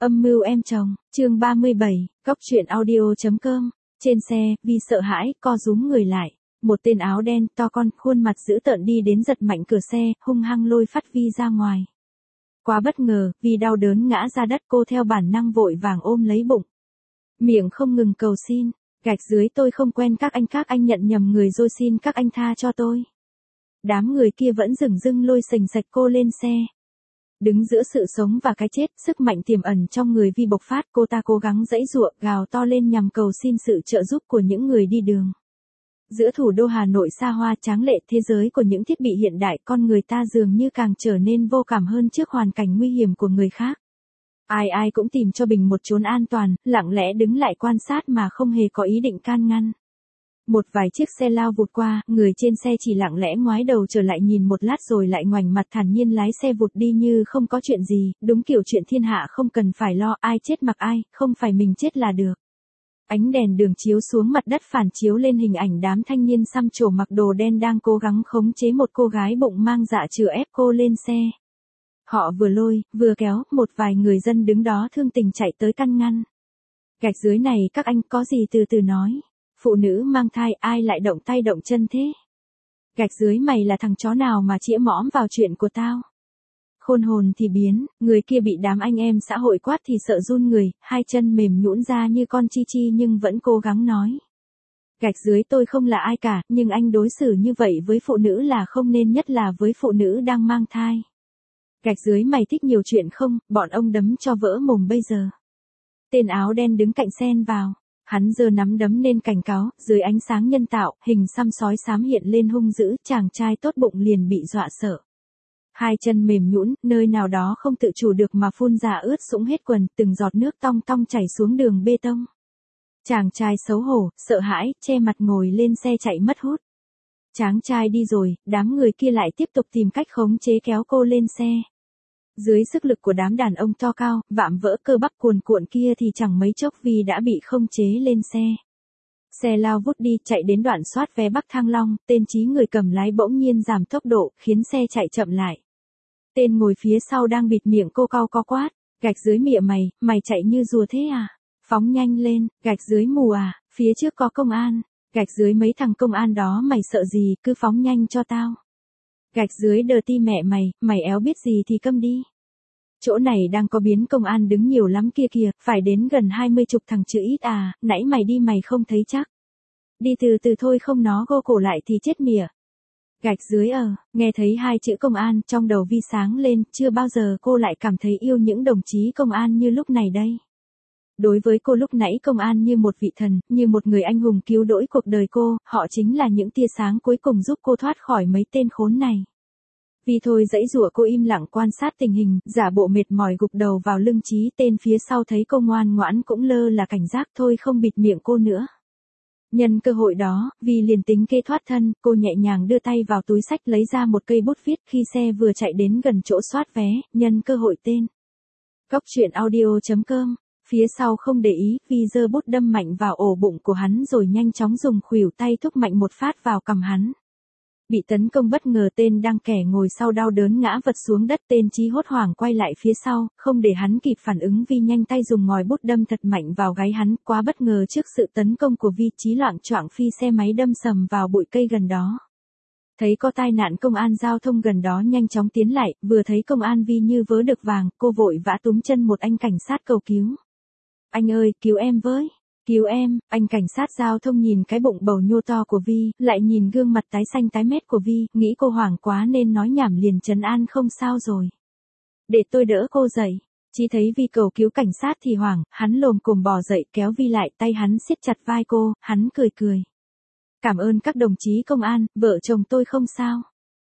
Âm mưu em chồng, chương 37, Cóc truyện audio.com. Trên xe, Vi sợ hãi, co rúm người lại. Một tên áo đen, to con, khuôn mặt dữ tợn đi đến giật mạnh cửa xe, hung hăng lôi Phát Vi ra ngoài. Quá bất ngờ, Vi đau đớn ngã ra đất, cô theo bản năng vội vàng ôm lấy bụng. Miệng không ngừng cầu xin, gạch dưới tôi không quen các anh nhận nhầm người rồi, xin các anh tha cho tôi. Đám người kia vẫn dửng dưng lôi sành sạch cô lên xe. Đứng giữa sự sống và cái chết, sức mạnh tiềm ẩn trong người Vi bộc phát, cô ta cố gắng giãy giụa, gào to lên nhằm cầu xin sự trợ giúp của những người đi đường. Giữa thủ đô Hà Nội xa hoa tráng lệ, thế giới của những thiết bị hiện đại, con người ta dường như càng trở nên vô cảm hơn trước hoàn cảnh nguy hiểm của người khác. Ai cũng tìm cho mình một chốn an toàn, lặng lẽ đứng lại quan sát mà không hề có ý định can ngăn. Một vài chiếc xe lao vụt qua, người trên xe chỉ lặng lẽ ngoái đầu trở lại nhìn một lát rồi lại ngoảnh mặt thản nhiên lái xe vụt đi như không có chuyện gì, đúng kiểu chuyện thiên hạ không cần phải lo, ai chết mặc ai, không phải mình chết là được. Ánh đèn đường chiếu xuống mặt đất phản chiếu lên hình ảnh đám thanh niên xăm trổ mặc đồ đen đang cố gắng khống chế một cô gái bụng mang dạ chữa ép cô lên xe. Họ vừa lôi, vừa kéo, một vài người dân đứng đó thương tình chạy tới căn ngăn. Gạch dưới này các anh có gì từ từ nói. Phụ nữ mang thai ai lại động tay động chân thế? Gạch dưới mày là thằng chó nào mà chĩa mõm vào chuyện của tao? Khôn hồn thì biến, người kia bị đám anh em xã hội quát thì sợ run người, hai chân mềm nhũn ra như con chi chi nhưng vẫn cố gắng nói. Gạch dưới tôi không là ai cả, nhưng anh đối xử như vậy với phụ nữ là không nên, nhất là với phụ nữ đang mang thai. Gạch dưới mày thích nhiều chuyện không, bọn ông đấm cho vỡ mồm bây giờ. Tên áo đen đứng cạnh xen vào. Hắn giơ nắm đấm nên cảnh cáo, dưới ánh sáng nhân tạo, hình xăm sói xám hiện lên hung dữ, chàng trai tốt bụng liền bị dọa sợ. Hai chân mềm nhũn, nơi nào đó không tự chủ được mà phun ra ướt sũng hết quần, từng giọt nước tong tong chảy xuống đường bê tông. Chàng trai xấu hổ, sợ hãi, che mặt ngồi lên xe chạy mất hút. Chàng trai đi rồi, đám người kia lại tiếp tục tìm cách khống chế kéo cô lên xe. Dưới sức lực của đám đàn ông to cao, vạm vỡ cơ bắp cuồn cuộn kia thì chẳng mấy chốc Vi đã bị không chế lên xe. Xe lao vút đi, chạy đến đoạn soát vé Bắc Thăng Long, tên trí người cầm lái bỗng nhiên giảm tốc độ, khiến xe chạy chậm lại. Tên ngồi phía sau đang bịt miệng cô cau có quát, gạch dưới mịa mày chạy như rùa thế à? Phóng nhanh lên, gạch dưới mù à, phía trước có công an, gạch dưới mấy thằng công an đó mày sợ gì, cứ phóng nhanh cho tao. Gạch dưới đờ ti mẹ mày éo biết gì thì câm đi. Chỗ này đang có biến công an đứng nhiều lắm kia kìa, phải đến gần 20 chục thằng chữ ít à, nãy mày đi mày không thấy chắc. Đi từ từ thôi không nó gô cổ lại thì chết mỉa. Gạch dưới nghe thấy hai chữ công an, trong đầu Vi sáng lên, chưa bao giờ cô lại cảm thấy yêu những đồng chí công an như lúc này đây. Đối với cô lúc nãy công an như một vị thần, như một người anh hùng cứu rỗi cuộc đời cô, họ chính là những tia sáng cuối cùng giúp cô thoát khỏi mấy tên khốn này. Vì thôi dãy giụa cô im lặng quan sát tình hình, giả bộ mệt mỏi gục đầu vào lưng Chí, tên phía sau thấy cô ngoan ngoãn cũng lơ là cảnh giác thôi không bịt miệng cô nữa. Nhân cơ hội đó, Vi liền tính kê thoát thân, cô nhẹ nhàng đưa tay vào túi xách lấy ra một cây bút viết, khi xe vừa chạy đến gần chỗ soát vé, nhân cơ hội tên. Cóc truyện audio.com. Phía sau không để ý, Vi giơ bút đâm mạnh vào ổ bụng của hắn rồi nhanh chóng dùng khuỷu tay thúc mạnh một phát vào cằm hắn. Bị tấn công bất ngờ, tên đang kẻ ngồi sau đau đớn ngã vật xuống đất, tên Chí hốt hoảng quay lại phía sau, không để hắn kịp phản ứng, Vi nhanh tay dùng ngòi bút đâm thật mạnh vào gáy hắn, quá bất ngờ trước sự tấn công của Vi, Chí loạng choạng phi xe máy đâm sầm vào bụi cây gần đó. Thấy có tai nạn công an giao thông gần đó nhanh chóng tiến lại, vừa thấy công an Vi như vớ được vàng, cô vội vã túm chân một anh cảnh sát cầu cứu. Anh ơi, cứu em với. Cứu em, anh cảnh sát giao thông nhìn cái bụng bầu nhô to của Vi, lại nhìn gương mặt tái xanh tái mét của Vi, nghĩ cô hoảng quá nên nói nhảm liền trấn an không sao rồi. Để tôi đỡ cô dậy. Chỉ thấy Vi cầu cứu cảnh sát thì hoảng, hắn lồm cồm bò dậy kéo Vi lại, tay hắn siết chặt vai cô, hắn cười. Cảm ơn các đồng chí công an, vợ chồng tôi không sao.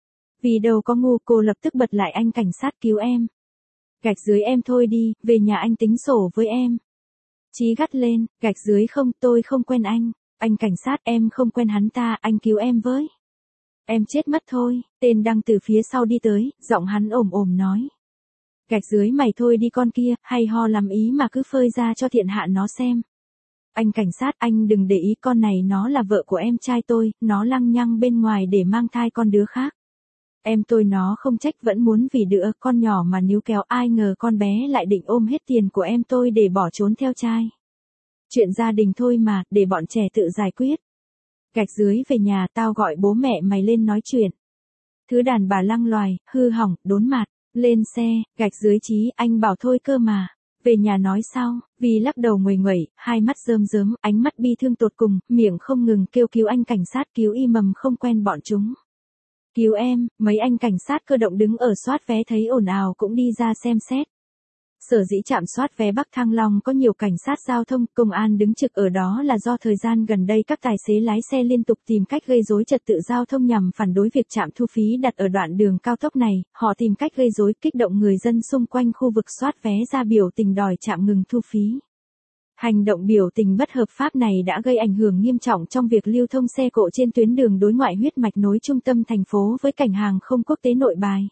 Vì đâu có ngu, cô lập tức bật lại, anh cảnh sát cứu em. Gạch dưới em thôi đi, về nhà anh tính sổ với em. Chí gắt lên, gạch dưới không, tôi không quen anh cảnh sát em không quen hắn ta, anh cứu em với. Em chết mất thôi, tên đang từ phía sau đi tới, giọng hắn ồm nói. Gạch dưới mày thôi đi con kia, hay ho làm ý mà cứ phơi ra cho thiện hạ nó xem. Anh cảnh sát, anh đừng để ý, con này nó là vợ của em trai tôi, nó lăng nhăng bên ngoài để mang thai con đứa khác. Em tôi nó không trách vẫn muốn vì đứa con nhỏ mà níu kéo, ai ngờ con bé lại định ôm hết tiền của em tôi để bỏ trốn theo trai. Chuyện gia đình thôi mà, để bọn trẻ tự giải quyết. Gạch dưới về nhà tao gọi bố mẹ mày lên nói chuyện. Thứ đàn bà lăng loài, hư hỏng, đốn mặt, lên xe, gạch dưới Chí, anh bảo thôi cơ mà. Về nhà nói sau, vì lắc đầu nguầy nguẩy, hai mắt rơm rớm, ánh mắt bi thương tột cùng, miệng không ngừng kêu cứu anh cảnh sát, cứu y mầm không quen bọn chúng. Cứu em, mấy anh cảnh sát cơ động đứng ở soát vé thấy ồn ào cũng đi ra xem xét. Sở dĩ trạm soát vé Bắc Thăng Long có nhiều cảnh sát giao thông, công an đứng trực ở đó là do thời gian gần đây các tài xế lái xe liên tục tìm cách gây rối trật tự giao thông nhằm phản đối việc trạm thu phí đặt ở đoạn đường cao tốc này, họ tìm cách gây rối kích động người dân xung quanh khu vực soát vé ra biểu tình đòi trạm ngừng thu phí. Hành động biểu tình bất hợp pháp này đã gây ảnh hưởng nghiêm trọng trong việc lưu thông xe cộ trên tuyến đường đối ngoại huyết mạch nối trung tâm thành phố với cảng hàng không quốc tế Nội Bài.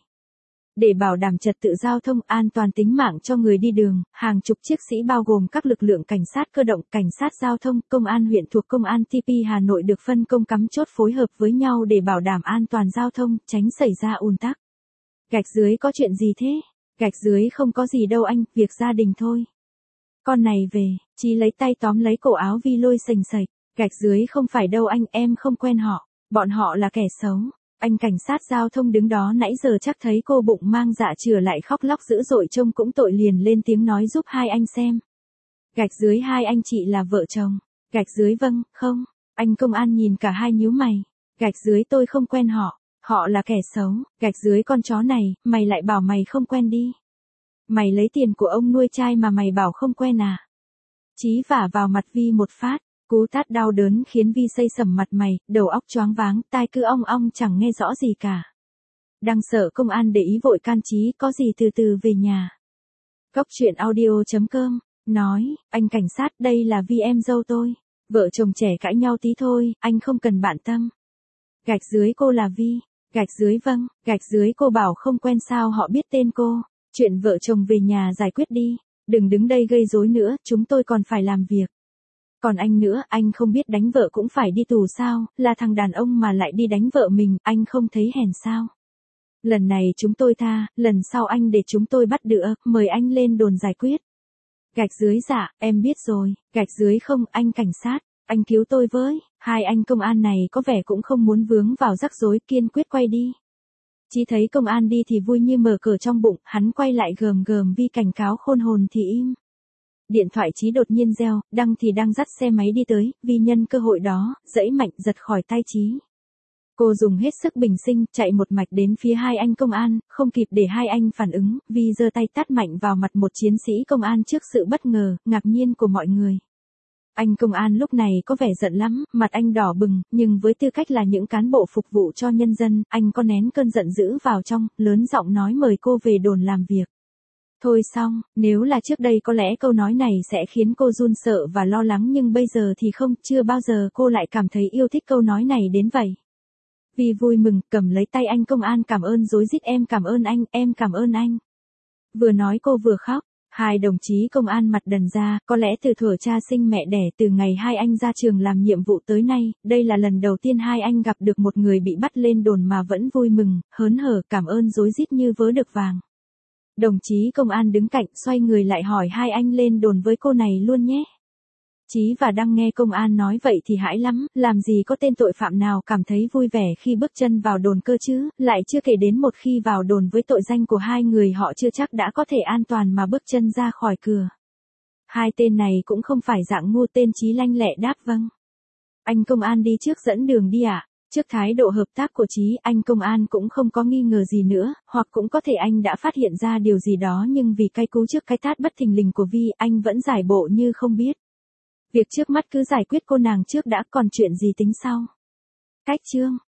Để bảo đảm trật tự giao thông an toàn tính mạng cho người đi đường, hàng chục chiếc sĩ bao gồm các lực lượng cảnh sát cơ động, cảnh sát giao thông, công an huyện thuộc công an TP Hà Nội được phân công cắm chốt phối hợp với nhau để bảo đảm an toàn giao thông, tránh xảy ra ùn tắc. Gạch dưới có chuyện gì thế? Gạch dưới không có gì đâu anh, việc gia đình thôi. Con này về, Chí lấy tay tóm lấy cổ áo Vi lôi sềnh sạch. Gạch dưới không phải đâu anh, em không quen họ, bọn họ là kẻ xấu. Anh cảnh sát giao thông đứng đó nãy giờ chắc thấy cô bụng mang dạ chửa lại khóc lóc dữ dội trông cũng tội liền lên tiếng nói giúp hai anh xem. Gạch dưới hai anh chị là vợ chồng. Gạch dưới vâng, không. Anh công an nhìn cả hai nhíu mày. Gạch dưới tôi không quen họ, họ là kẻ xấu. Gạch dưới con chó này, mày lại bảo mày không quen đi. Mày lấy tiền của ông nuôi trai mà mày bảo không quen à? Chí vả vào mặt Vi một phát. Cú tát đau đớn khiến Vi xây sầm mặt mày, đầu óc choáng váng, tai cứ ong ong chẳng nghe rõ gì cả. Đang sợ công an để ý vội can Chí có gì từ từ về nhà. Góc truyện audio.com, nói, anh cảnh sát đây là Vi em dâu tôi. Vợ chồng trẻ cãi nhau tí thôi, anh không cần bận tâm. Gạch dưới cô là Vi. Gạch dưới vâng, gạch dưới cô bảo không quen sao họ biết tên cô. Chuyện vợ chồng về nhà giải quyết đi. Đừng đứng đây gây rối nữa, chúng tôi còn phải làm việc. Còn anh nữa, anh không biết đánh vợ cũng phải đi tù sao, là thằng đàn ông mà lại đi đánh vợ mình, anh không thấy hèn sao. Lần này chúng tôi tha, lần sau anh để chúng tôi bắt được, mời anh lên đồn giải quyết. Gạch dưới dạ, em biết rồi, gạch dưới không, anh cảnh sát, anh cứu tôi với, hai anh công an này có vẻ cũng không muốn vướng vào rắc rối, kiên quyết quay đi. Chỉ thấy công an đi thì vui như mở cờ trong bụng, hắn quay lại gờm gờm Vi cảnh cáo khôn hồn thì im. Điện thoại Chí đột nhiên reo, Đăng thì đang dắt xe máy đi tới, Vi nhân cơ hội đó, giãy mạnh giật khỏi tay Chí. Cô dùng hết sức bình sinh, chạy một mạch đến phía hai anh công an, không kịp để hai anh phản ứng, Vi giơ tay tát mạnh vào mặt một chiến sĩ công an trước sự bất ngờ, ngạc nhiên của mọi người. Anh công an lúc này có vẻ giận lắm, mặt anh đỏ bừng, nhưng với tư cách là những cán bộ phục vụ cho nhân dân, anh có nén cơn giận dữ vào trong, lớn giọng nói mời cô về đồn làm việc. Thôi xong, nếu là trước đây có lẽ câu nói này sẽ khiến cô run sợ và lo lắng nhưng bây giờ thì không, chưa bao giờ cô lại cảm thấy yêu thích câu nói này đến vậy. Vi vui mừng, cầm lấy tay anh công an cảm ơn rối rít em cảm ơn anh, em cảm ơn anh. Vừa nói cô vừa khóc, hai đồng chí công an mặt đần ra, có lẽ từ thuở cha sinh mẹ đẻ từ ngày hai anh ra trường làm nhiệm vụ tới nay, đây là lần đầu tiên hai anh gặp được một người bị bắt lên đồn mà vẫn vui mừng, hớn hở cảm ơn rối rít như vớ được vàng. Đồng chí công an đứng cạnh xoay người lại hỏi hai anh lên đồn với cô này luôn nhé. Chí và Đăng nghe công an nói vậy thì hãi lắm, làm gì có tên tội phạm nào cảm thấy vui vẻ khi bước chân vào đồn cơ chứ, lại chưa kể đến một khi vào đồn với tội danh của hai người họ chưa chắc đã có thể an toàn mà bước chân ra khỏi cửa. Hai tên này cũng không phải dạng ngu, tên Chí lanh lẹ đáp vâng. Anh công an đi trước dẫn đường đi ạ. Trước thái độ hợp tác của Chí, anh công an cũng không có nghi ngờ gì nữa, hoặc cũng có thể anh đã phát hiện ra điều gì đó nhưng vì cay cú trước cái tát bất thình lình của Vi, anh vẫn giải bộ như không biết. Việc trước mắt cứ giải quyết cô nàng trước đã, còn chuyện gì tính sau. Cách chương